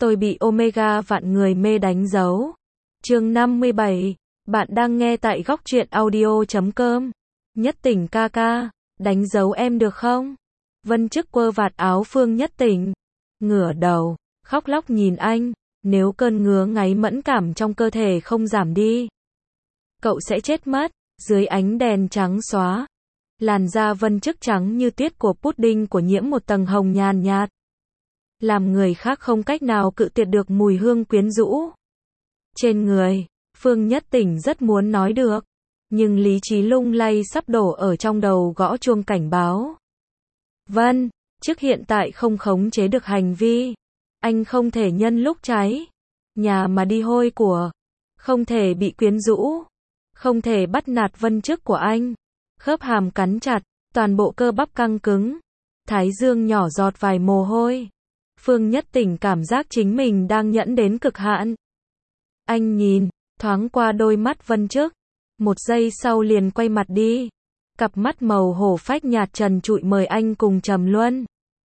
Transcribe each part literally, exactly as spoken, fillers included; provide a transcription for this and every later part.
Tôi bị Omega vạn người mê đánh dấu. Chương năm mươi bảy. Bạn đang nghe tại góc truyện audio chấm com. Nhất Tỉnh ca ca, đánh dấu em được không? Vân Chức quơ vạt áo Phương Nhất Tỉnh, ngửa đầu, khóc lóc nhìn anh. Nếu cơn ngứa ngáy mẫn cảm trong cơ thể không giảm đi, cậu sẽ chết mất. Dưới ánh đèn trắng xóa, làn da Vân Chức trắng như tuyết của pudding của nhiễm một tầng hồng nhàn nhạt, làm người khác không cách nào cự tuyệt được mùi hương quyến rũ trên người. Phương Nhất Tỉnh rất muốn nói được, nhưng lý trí lung lay sắp đổ ở trong đầu gõ chuông cảnh báo. Vân Chức hiện tại không khống chế được hành vi. Anh không thể nhân lúc cháy nhà mà đi hôi của, không thể bị quyến rũ, không thể bắt nạt Vân Chức của anh. Khớp hàm cắn chặt, toàn bộ cơ bắp căng cứng, thái dương nhỏ giọt vài mồ hôi. Phương Nhất Tỉnh cảm giác chính mình đang nhẫn đến cực hạn. Anh nhìn thoáng qua đôi mắt Vân Chức, một giây sau liền quay mặt đi. Cặp mắt màu hổ phách nhạt trần trụi mời anh cùng trầm luân.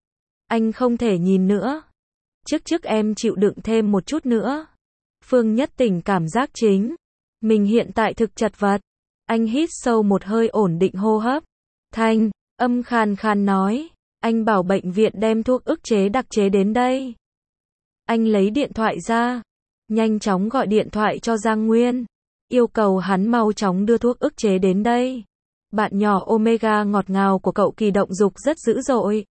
Anh không thể nhìn nữa. Chức Chức em chịu đựng thêm một chút nữa. Phương Nhất Tỉnh cảm giác chính mình hiện tại thực chật vật. Anh hít sâu một hơi ổn định hô hấp. Thanh âm khàn khàn nói, anh bảo bệnh viện đem thuốc ức chế đặc chế đến đây. Anh lấy điện thoại ra, nhanh chóng gọi điện thoại cho Giang Nguyên, yêu cầu hắn mau chóng đưa thuốc ức chế đến đây. Bạn nhỏ Omega ngọt ngào của cậu kỳ động dục rất dữ dội.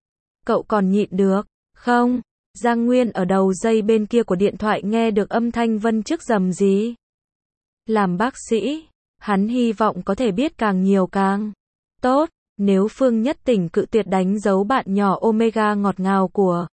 Cậu còn nhịn được không? Giang Nguyên ở đầu dây bên kia của điện thoại nghe được âm thanh Vân Chức rầm rì. Làm bác sĩ, hắn hy vọng có thể biết càng nhiều càng tốt. Nếu Phương Nhất Tỉnh cự tuyệt đánh dấu bạn nhỏ Omega ngọt ngào của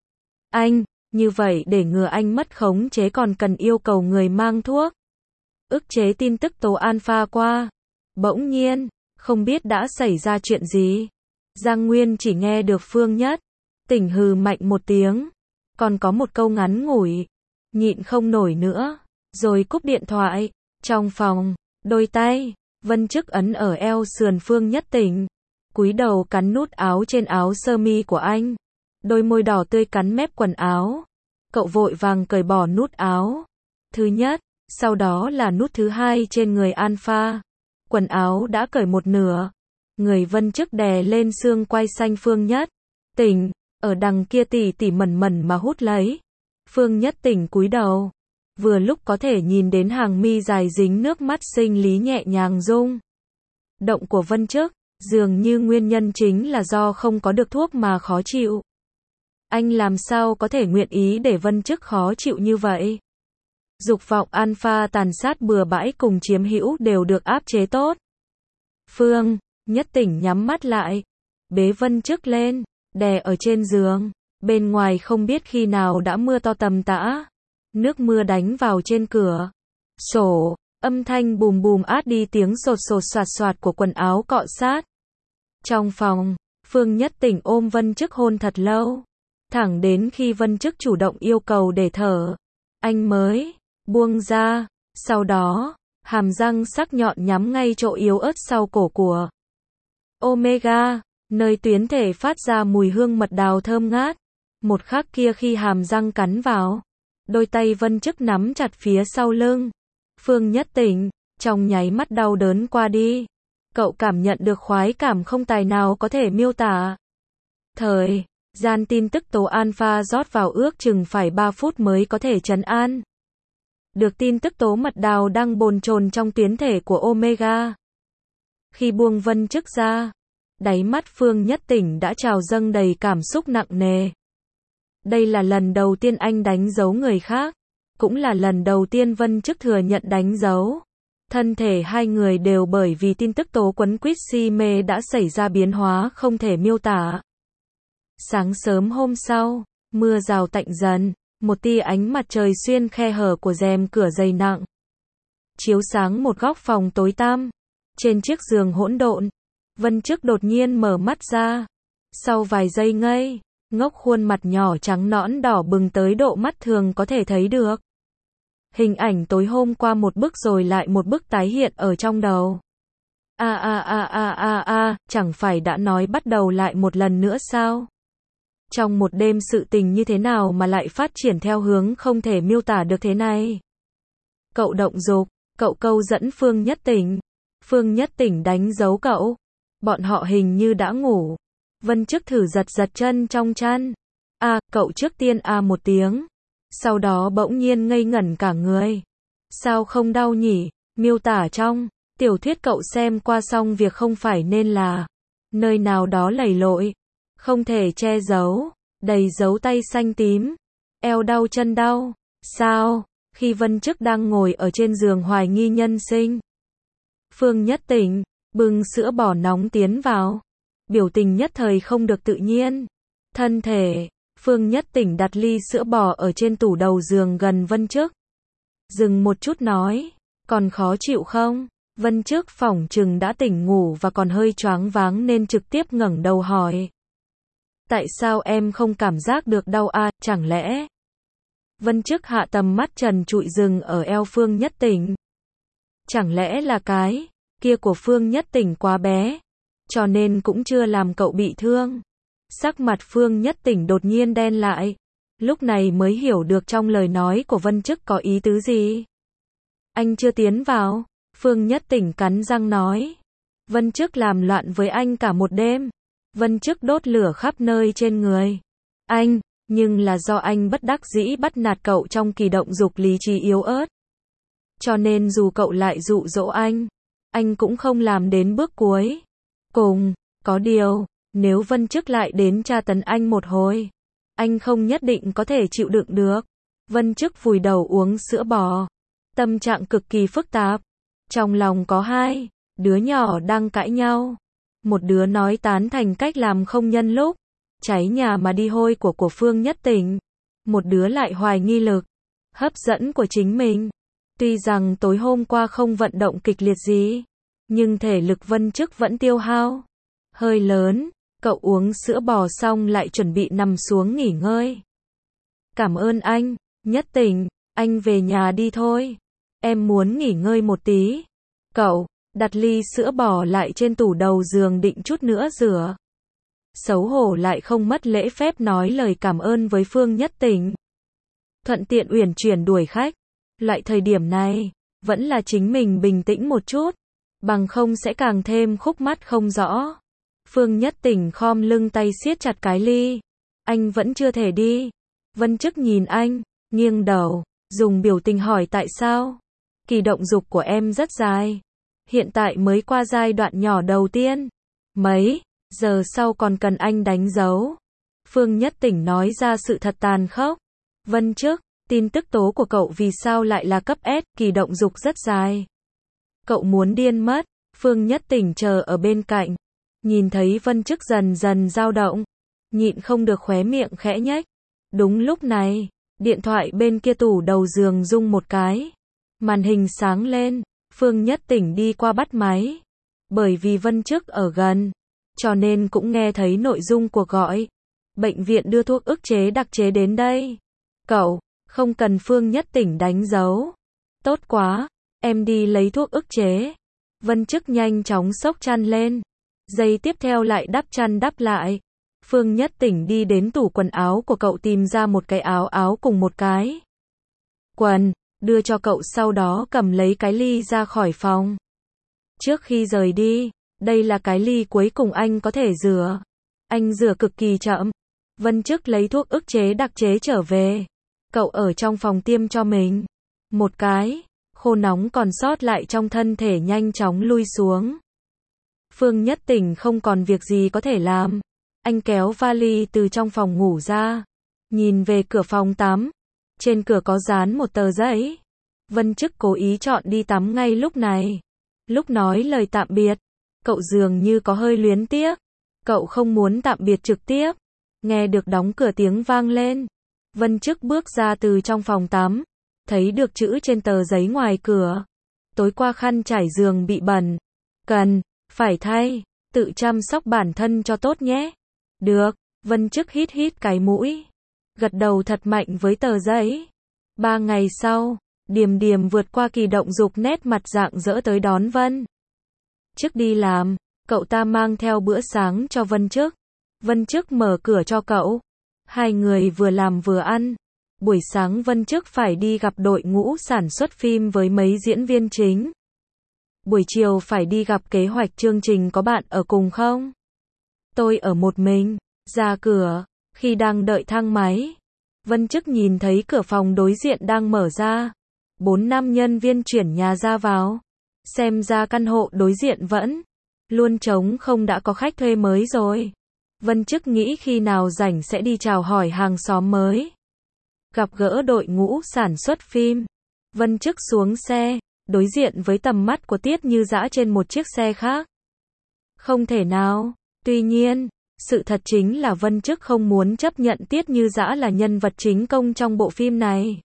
anh, như vậy để ngừa anh mất khống chế còn cần yêu cầu người mang thuốc ức chế tin tức tố alpha qua. Bỗng nhiên, không biết đã xảy ra chuyện gì, Giang Nguyên chỉ nghe được Phương Nhất Tỉnh hừ mạnh một tiếng, còn có một câu ngắn ngủi, nhịn không nổi nữa, rồi cúp điện thoại. Trong phòng, đôi tay Vân Chức ấn ở eo sườn Phương Nhất Tỉnh, cúi đầu cắn nút áo trên áo sơ mi của anh, đôi môi đỏ tươi cắn mép quần áo. Cậu vội vàng cởi bỏ nút áo thứ nhất, sau đó là nút thứ hai trên người alpha. Quần áo đã cởi một nửa, người Vân Chức đè lên xương quai xanh Phương Nhất Tỉnh, ở đằng kia tỉ tỉ mẩn mẩn mà hút lấy. Phương Nhất Tỉnh cúi đầu, vừa lúc có thể nhìn đến hàng mi dài dính nước mắt sinh lý nhẹ nhàng rung động của Vân Chức, dường như nguyên nhân chính là do không có được thuốc mà khó chịu. Anh làm sao có thể nguyện ý để Vân Chức khó chịu như vậy? Dục vọng alpha tàn sát bừa bãi cùng chiếm hữu đều được áp chế tốt. Phương Nhất Tỉnh nhắm mắt lại, bế Vân Chức lên, đè ở trên giường. Bên ngoài không biết khi nào đã mưa to tầm tã. Nước mưa đánh vào trên cửa sổ, âm thanh bùm bùm át đi tiếng sột sột soạt soạt của quần áo cọ sát. Trong phòng, Phương Nhất Tỉnh ôm Vân Chức hôn thật lâu, thẳng đến khi Vân Chức chủ động yêu cầu để thở, anh mới buông ra. Sau đó, hàm răng sắc nhọn nhắm ngay chỗ yếu ớt sau cổ của Omega, nơi tuyến thể phát ra mùi hương mật đào thơm ngát. Một khắc kia khi hàm răng cắn vào, đôi tay Vân Chức nắm chặt phía sau lưng Phương Nhất Tỉnh, trong nháy mắt đau đớn qua đi. Cậu cảm nhận được khoái cảm không tài nào có thể miêu tả. Thời gian tin tức tố alpha rót vào ước chừng phải ba phút mới có thể trấn an được tin tức tố mật đào đang bồn chồn trong tuyến thể của Omega. Khi buông Vân Chức ra, đáy mắt Phương Nhất Tỉnh đã trào dâng đầy cảm xúc nặng nề. Đây là lần đầu tiên anh đánh dấu người khác, cũng là lần đầu tiên Vân Chức thừa nhận đánh dấu. Thân thể hai người đều bởi vì tin tức tố quấn quýt si mê đã xảy ra biến hóa không thể miêu tả. Sáng sớm hôm sau, mưa rào tạnh dần, một tia ánh mặt trời xuyên khe hở của rèm cửa dày nặng, chiếu sáng một góc phòng tối tăm. Trên chiếc giường hỗn độn, Vân Chức đột nhiên mở mắt ra. Sau vài giây ngây ngốc, khuôn mặt nhỏ trắng nõn đỏ bừng tới độ mắt thường có thể thấy được. Hình ảnh tối hôm qua một bức rồi lại một bức tái hiện ở trong đầu. A a a a a a, chẳng phải đã nói bắt đầu lại một lần nữa sao? Trong một đêm sự tình như thế nào mà lại phát triển theo hướng không thể miêu tả được thế này. Cậu động dục, cậu câu dẫn Phương Nhất Tỉnh. Phương Nhất Tỉnh đánh dấu cậu. Bọn họ hình như đã ngủ. Vân Chức thử giật giật chân trong chăn. À, cậu trước tiên à một tiếng. Sau đó bỗng nhiên ngây ngẩn cả người. Sao không đau nhỉ? Miêu tả trong tiểu thuyết cậu xem qua xong việc không phải nên là nơi nào đó lầy lội, không thể che giấu, đầy dấu tay xanh tím, eo đau chân đau. Sao? Khi Vân Chức đang ngồi ở trên giường hoài nghi nhân sinh, Phương Nhất Tỉnh bưng sữa bò nóng tiến vào, biểu tình nhất thời không được tự nhiên. Thân thể, Phương Nhất Tỉnh đặt ly sữa bò ở trên tủ đầu giường gần Vân Chức. Dừng một chút nói, còn khó chịu không? Vân Chức phỏng chừng đã tỉnh ngủ và còn hơi choáng váng nên trực tiếp ngẩng đầu hỏi. Tại sao em không cảm giác được đau à, chẳng lẽ? Vân Chức hạ tầm mắt trần trụi dừng ở eo Phương Nhất Tỉnh. Chẳng lẽ là cái kia của Phương Nhất Tỉnh quá bé, cho nên cũng chưa làm cậu bị thương. Sắc mặt Phương Nhất Tỉnh đột nhiên đen lại, lúc này mới hiểu được trong lời nói của Vân Chức có ý tứ gì. Anh chưa tiến vào, Phương Nhất Tỉnh cắn răng nói. Vân Chức làm loạn với anh cả một đêm. Vân Chức đốt lửa khắp nơi trên người anh, nhưng là do anh bất đắc dĩ bắt nạt cậu trong kỳ động dục lý trí yếu ớt. Cho nên dù cậu lại dụ dỗ anh, anh cũng không làm đến bước cuối cùng. Có điều, nếu Vân Chức lại đến tra tấn anh một hồi, anh không nhất định có thể chịu đựng được. Vân Chức vùi đầu uống sữa bò, tâm trạng cực kỳ phức tạp. Trong lòng có hai đứa nhỏ đang cãi nhau. Một đứa nói tán thành cách làm không nhân lúc cháy nhà mà đi hôi của của Phương Nhất Tỉnh. Một đứa lại hoài nghi lực hấp dẫn của chính mình. Tuy rằng tối hôm qua không vận động kịch liệt gì, nhưng thể lực Vân Chức vẫn tiêu hao hơi lớn. Cậu uống sữa bò xong lại chuẩn bị nằm xuống nghỉ ngơi. Cảm ơn anh, Nhất Tỉnh, anh về nhà đi thôi. Em muốn nghỉ ngơi một tí. Cậu đặt ly sữa bò lại trên tủ đầu giường định chút nữa rửa. Xấu hổ lại không mất lễ phép nói lời cảm ơn với Phương Nhất Tỉnh. Thuận tiện uyển chuyển đuổi khách. Loại thời điểm này, vẫn là chính mình bình tĩnh một chút, bằng không sẽ càng thêm khúc mắc không rõ. Phương Nhất Tỉnh khom lưng tay siết chặt cái ly. Anh vẫn chưa thể đi. Vân Chức nhìn anh, nghiêng đầu, dùng biểu tình hỏi tại sao. Kỳ động dục của em rất dài. Hiện tại mới qua giai đoạn nhỏ đầu tiên. Mấy giờ sau còn cần anh đánh dấu. Phương Nhất Tỉnh nói ra sự thật tàn khốc. Vân Chức, tin tức tố của cậu vì sao lại là cấp S, kỳ động dục rất dài. Cậu muốn điên mất. Phương Nhất Tỉnh chờ ở bên cạnh. Nhìn thấy Vân Chức dần dần dao động. Nhịn không được khóe miệng khẽ nhếch. Đúng lúc này, điện thoại bên kia tủ đầu giường rung một cái. Màn hình sáng lên. Phương Nhất Tỉnh đi qua bắt máy. Bởi vì Vân Chức ở gần, cho nên cũng nghe thấy nội dung cuộc gọi. Bệnh viện đưa thuốc ức chế đặc chế đến đây. Cậu, không cần Phương Nhất Tỉnh đánh dấu. Tốt quá, em đi lấy thuốc ức chế. Vân Chức nhanh chóng xốc chăn lên. Giây tiếp theo lại đắp chăn đắp lại. Phương Nhất Tỉnh đi đến tủ quần áo của cậu tìm ra một cái áo áo cùng một cái quần, đưa cho cậu sau đó cầm lấy cái ly ra khỏi phòng. Trước khi rời đi, đây là cái ly cuối cùng anh có thể rửa. Anh rửa cực kỳ chậm. Vân Chức lấy thuốc ức chế đặc chế trở về. Cậu ở trong phòng tiêm cho mình. Một cái, khô nóng còn sót lại trong thân thể nhanh chóng lui xuống. Phương Nhất Tỉnh không còn việc gì có thể làm. Anh kéo vali từ trong phòng ngủ ra. Nhìn về cửa phòng tắm. Trên cửa có dán một tờ giấy. Vân Chức cố ý chọn đi tắm ngay lúc này. Lúc nói lời tạm biệt, cậu dường như có hơi luyến tiếc. Cậu không muốn tạm biệt trực tiếp. Nghe được đóng cửa tiếng vang lên. Vân Chức bước ra từ trong phòng tắm. Thấy được chữ trên tờ giấy ngoài cửa. Tối qua khăn trải giường bị bẩn. Cần, phải thay, tự chăm sóc bản thân cho tốt nhé. Được, Vân Chức hít hít cái mũi. Gật đầu thật mạnh với tờ giấy. Ba ngày sau, Điềm Điềm vượt qua kỳ động dục nét mặt rạng rỡ tới đón Vân Chức đi làm. Cậu ta mang theo bữa sáng cho Vân Chức. Vân Chức mở cửa cho cậu. Hai người vừa làm vừa ăn. Buổi sáng Vân Chức phải đi gặp đội ngũ sản xuất phim với mấy diễn viên chính. Buổi chiều phải đi gặp kế hoạch chương trình, có bạn ở cùng không? Tôi ở một mình. Ra cửa, khi đang đợi thang máy, Vân Chức nhìn thấy cửa phòng đối diện đang mở ra. Bốn năm nhân viên chuyển nhà ra vào. Xem ra căn hộ đối diện vẫn luôn trống không, đã có khách thuê mới rồi. Vân Chức nghĩ khi nào rảnh sẽ đi chào hỏi hàng xóm mới. Gặp gỡ đội ngũ sản xuất phim. Vân Chức xuống xe, đối diện với tầm mắt của Tiết Như Dã trên một chiếc xe khác. Không thể nào. Tuy nhiên, sự thật chính là Vân Chức không muốn chấp nhận Tiết Như Dã là nhân vật chính công trong bộ phim này.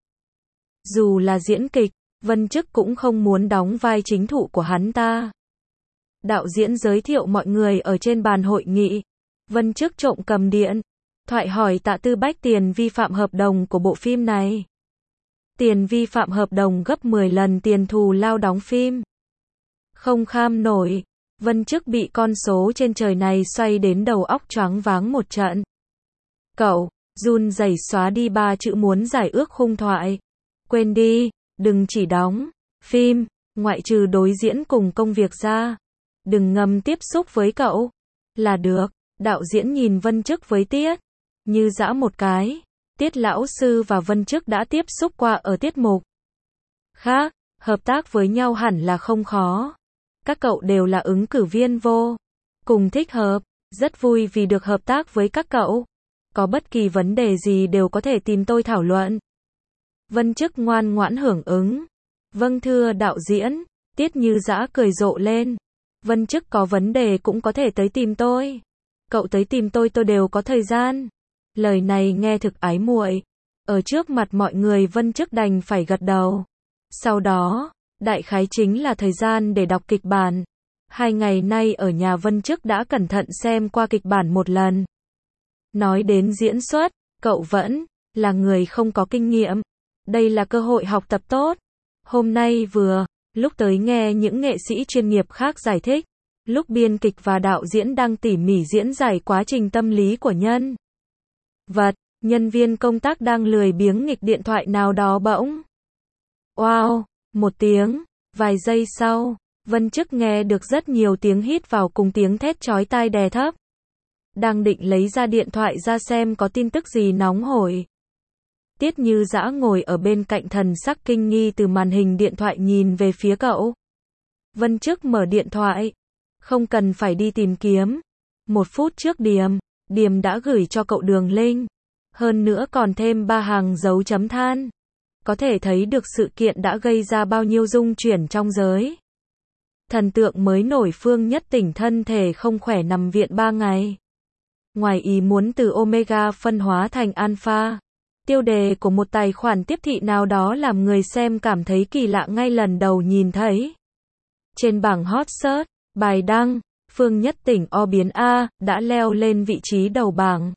Dù là diễn kịch, Vân Chức cũng không muốn đóng vai chính thụ của hắn ta. Đạo diễn giới thiệu mọi người ở trên bàn hội nghị. Vân Chức trộm cầm điện thoại hỏi Tạ Tư Bách tiền vi phạm hợp đồng của bộ phim này. Tiền vi phạm hợp đồng gấp mười lần tiền thù lao đóng phim. Không kham nổi, Vân Chức bị con số trên trời này xoay đến đầu óc choáng váng một trận. Cậu, run rẩy xóa đi ba chữ muốn giải ước khung thoại. Quên đi, đừng chỉ đóng phim, ngoại trừ đối diễn cùng công việc ra. Đừng ngầm tiếp xúc với cậu. Là được. Đạo diễn nhìn Vân Chức với Tiết Như Dã một cái. Tiết lão sư và Vân Chức đã tiếp xúc qua ở tiết mục khác, hợp tác với nhau hẳn là không khó. Các cậu đều là ứng cử viên vô cùng thích hợp, rất vui vì được hợp tác với các cậu. Có bất kỳ vấn đề gì đều có thể tìm tôi thảo luận. Vân Chức ngoan ngoãn hưởng ứng. Vâng thưa đạo diễn. Tiết Như Dã cười rộ lên. Vân Chức có vấn đề cũng có thể tới tìm tôi. Cậu tới tìm tôi tôi đều có thời gian. Lời này nghe thực ái muội. Ở trước mặt mọi người Vân Chức đành phải gật đầu. Sau đó, đại khái chính là thời gian để đọc kịch bản. Hai ngày nay ở nhà Vân Chức đã cẩn thận xem qua kịch bản một lần. Nói đến diễn xuất, cậu vẫn là người không có kinh nghiệm. Đây là cơ hội học tập tốt. Hôm nay vừa lúc tới nghe những nghệ sĩ chuyên nghiệp khác giải thích. Lúc biên kịch và đạo diễn đang tỉ mỉ diễn giải quá trình tâm lý của nhân vật, nhân viên công tác đang lười biếng nghịch điện thoại nào đó bỗng. Wow, một tiếng, vài giây sau, Vân Chức nghe được rất nhiều tiếng hít vào cùng tiếng thét chói tai đè thấp. Đang định lấy ra điện thoại ra xem có tin tức gì nóng hổi. Tiết Như Dã ngồi ở bên cạnh thần sắc kinh nghi từ màn hình điện thoại nhìn về phía cậu. Vân Chức mở điện thoại. Không cần phải đi tìm kiếm. Một phút trước Điềm, Điềm đã gửi cho cậu đường link. Hơn nữa còn thêm ba hàng dấu chấm than. Có thể thấy được sự kiện đã gây ra bao nhiêu rung chuyển trong giới. Thần tượng mới nổi Phương Nhất Tỉnh thân thể không khỏe nằm viện ba ngày. Ngoài ý muốn từ Omega phân hóa thành Alpha. Tiêu đề của một tài khoản tiếp thị nào đó làm người xem cảm thấy kỳ lạ ngay lần đầu nhìn thấy. Trên bảng hot search, bài đăng, Phương Nhất Tỉnh O biến A, đã leo lên vị trí đầu bảng.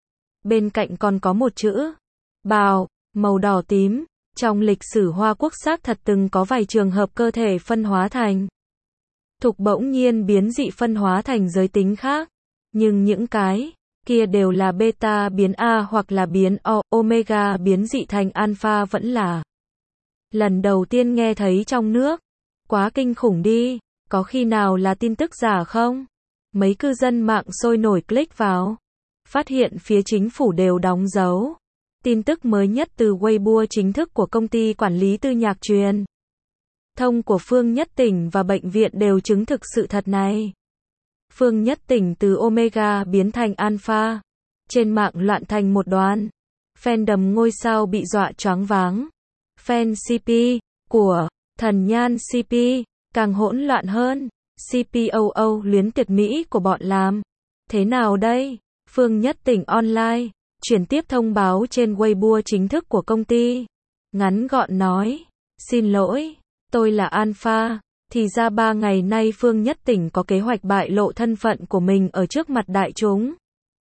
Bên cạnh còn có một chữ, bào, màu đỏ tím. Trong lịch sử Hoa Quốc xác thật từng có vài trường hợp cơ thể phân hóa thành thục bỗng nhiên biến dị phân hóa thành giới tính khác. Nhưng những cái kia đều là beta biến A hoặc là biến O, omega biến dị thành alpha vẫn là lần đầu tiên nghe thấy trong nước. Quá kinh khủng đi, có khi nào là tin tức giả không? Mấy cư dân mạng sôi nổi click vào, phát hiện phía chính phủ đều đóng dấu. Tin tức mới nhất từ Weibo chính thức của công ty quản lý tư nhạc truyền thông của Phương Nhất Tỉnh và bệnh viện đều chứng thực sự thật này. Phương Nhất Tỉnh từ Omega biến thành Alpha. Trên mạng loạn thành một đoàn. Fandom ngôi sao bị dọa choáng váng. Fan xê pê của Thần Nhan xê pê càng hỗn loạn hơn. xê pê o o luyến tuyệt mỹ của bọn làm thế nào đây? Phương Nhất Tỉnh online chuyển tiếp thông báo trên Weibo chính thức của công ty. Ngắn gọn nói, xin lỗi, tôi là Alpha. Thì ra ba ngày nay Phương Nhất Tỉnh có kế hoạch bại lộ thân phận của mình ở trước mặt đại chúng.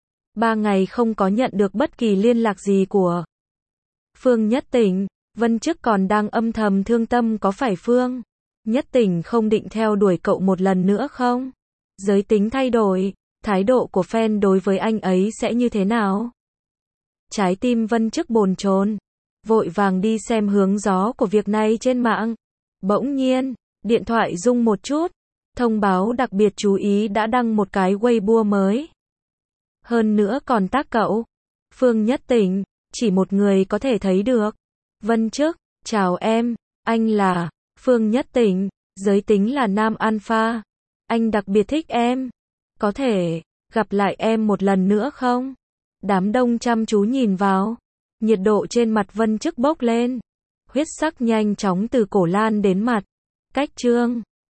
Ba ngày không có nhận được bất kỳ liên lạc gì của Phương Nhất Tỉnh. Vân Chức còn đang âm thầm thương tâm, có phải Phương Nhất Tỉnh không định theo đuổi cậu một lần nữa không? Giới tính thay đổi, thái độ của fan đối với anh ấy sẽ như thế nào? Trái tim Vân Chức bồn chồn, vội vàng đi xem hướng gió của việc này trên mạng. Bỗng nhiên, điện thoại rung một chút, thông báo đặc biệt chú ý đã đăng một cái Weibo mới. Hơn nữa còn tag cậu, Phương Nhất Tĩnh, chỉ một người có thể thấy được. Vân Chức, chào em, anh là Phương Nhất Tĩnh, giới tính là nam alpha. Anh đặc biệt thích em. Có thể gặp lại em một lần nữa không? Đám đông chăm chú nhìn vào. Nhiệt độ trên mặt Vân Chức bốc lên. Huyết sắc nhanh chóng từ cổ lan đến mặt. Cách chương